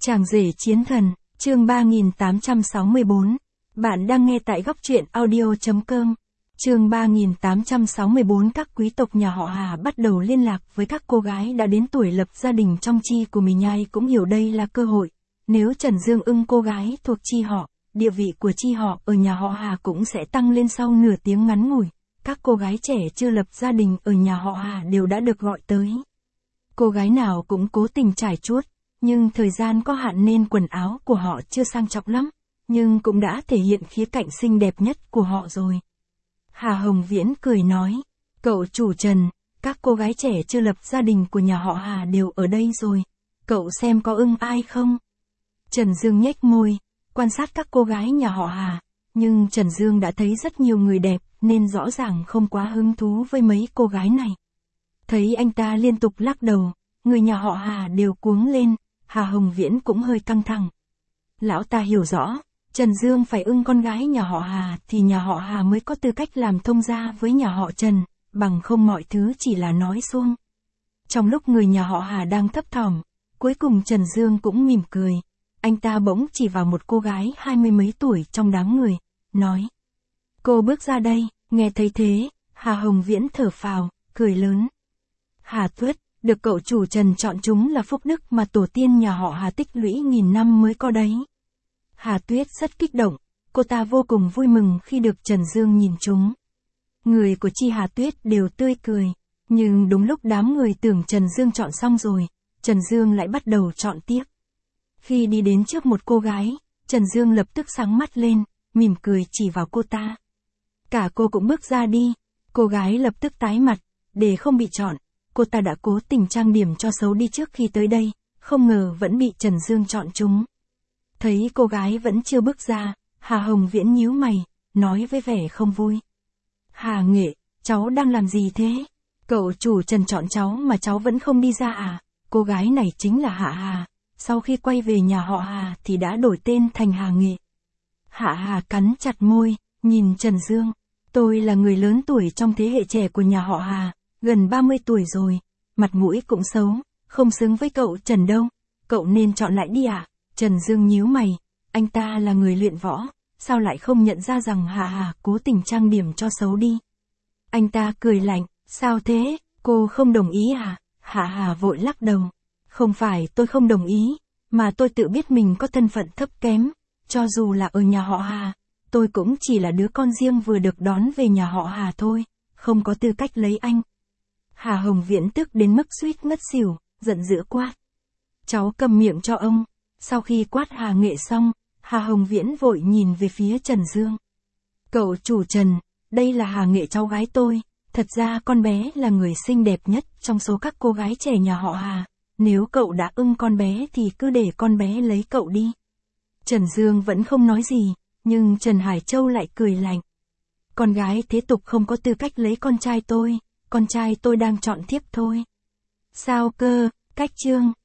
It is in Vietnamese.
Chàng rể chiến thần, chương 3864. Bạn đang nghe tại góc truyện audio.com. Chương 3864. Các quý tộc nhà họ Hà bắt đầu liên lạc với các cô gái đã đến tuổi lập gia đình trong chi của mình. Ai cũng hiểu đây là cơ hội. Nếu Trần Dương ưng cô gái thuộc chi họ, địa vị của chi họ ở nhà họ Hà cũng sẽ tăng lên. Sau nửa tiếng ngắn ngủi, các cô gái trẻ chưa lập gia đình ở nhà họ Hà đều đã được gọi tới. Cô gái nào cũng cố tình trải chuốt, nhưng thời gian có hạn nên quần áo của họ chưa sang trọng lắm, nhưng cũng đã thể hiện khía cạnh xinh đẹp nhất của họ rồi. Hà Hồng Viễn cười nói, cậu chủ Trần, các cô gái trẻ chưa lập gia đình của nhà họ Hà đều ở đây rồi, cậu xem có ưng ai không? Trần Dương nhếch môi, quan sát các cô gái nhà họ Hà, nhưng Trần Dương đã thấy rất nhiều người đẹp nên rõ ràng không quá hứng thú với mấy cô gái này. Thấy anh ta liên tục lắc đầu, người nhà họ Hà đều cuống lên, Hà Hồng Viễn cũng hơi căng thẳng. Lão ta hiểu rõ, Trần Dương phải ưng con gái nhà họ Hà thì nhà họ Hà mới có tư cách làm thông gia với nhà họ Trần, bằng không mọi thứ chỉ là nói suông. Trong lúc người nhà họ Hà đang thấp thỏm, cuối cùng Trần Dương cũng mỉm cười. Anh ta bỗng chỉ vào một cô gái 20 mấy tuổi trong đám người, nói. Cô bước ra đây, nghe thấy thế, Hà Hồng Viễn thở phào, cười lớn. Hà Tuyết, được cậu chủ Trần chọn chúng là phúc đức mà tổ tiên nhà họ Hà tích lũy nghìn năm mới có đấy. Hà Tuyết rất kích động, cô ta vô cùng vui mừng khi được Trần Dương nhìn chúng. Người của chi Hà Tuyết đều tươi cười, nhưng đúng lúc đám người tưởng Trần Dương chọn xong rồi, Trần Dương lại bắt đầu chọn tiếp. Khi đi đến trước một cô gái, Trần Dương lập tức sáng mắt lên, mỉm cười chỉ vào cô ta. Cả cô cũng bước ra đi, cô gái lập tức tái mặt, để không bị chọn. Cô ta đã cố tình trang điểm cho xấu đi trước khi tới đây, không ngờ vẫn bị Trần Dương chọn chúng. Thấy cô gái vẫn chưa bước ra, Hà Hồng Viễn nhíu mày, nói với vẻ không vui. Hà Nghệ, cháu đang làm gì thế? Cậu chủ Trần chọn cháu mà cháu vẫn không đi ra à? Cô gái này chính là Hạ Hà, sau khi quay về nhà họ Hà thì đã đổi tên thành Hà Nghệ. Hạ Hà cắn chặt môi, nhìn Trần Dương. Tôi là người lớn tuổi trong thế hệ trẻ của nhà họ Hà. Gần 30 tuổi rồi, mặt mũi cũng xấu, không xứng với cậu Trần đâu, cậu nên chọn lại đi ạ. Trần Dương nhíu mày, anh ta là người luyện võ, sao lại không nhận ra rằng Hà Hà cố tình trang điểm cho xấu đi. Anh ta cười lạnh, sao thế, cô không đồng ý à? Hà Hà vội lắc đầu, không phải tôi không đồng ý, mà tôi tự biết mình có thân phận thấp kém, cho dù là ở nhà họ Hà, tôi cũng chỉ là đứa con riêng vừa được đón về nhà họ Hà thôi, không có tư cách lấy anh. Hà Hồng Viễn tức đến mức suýt ngất xỉu, giận dữ quát. Cháu cầm miệng cho ông. Sau khi quát Hà Nghệ xong, Hà Hồng Viễn vội nhìn về phía Trần Dương. Cậu chủ Trần, đây là Hà Nghệ cháu gái tôi, thật ra con bé là người xinh đẹp nhất trong số các cô gái trẻ nhà họ Hà, nếu cậu đã ưng con bé thì cứ để con bé lấy cậu đi. Trần Dương vẫn không nói gì, nhưng Trần Hải Châu lại cười lạnh. Con gái thế tục không có tư cách lấy con trai tôi. Con trai tôi đang chọn tiếp thôi. Sao cơ, cách chương.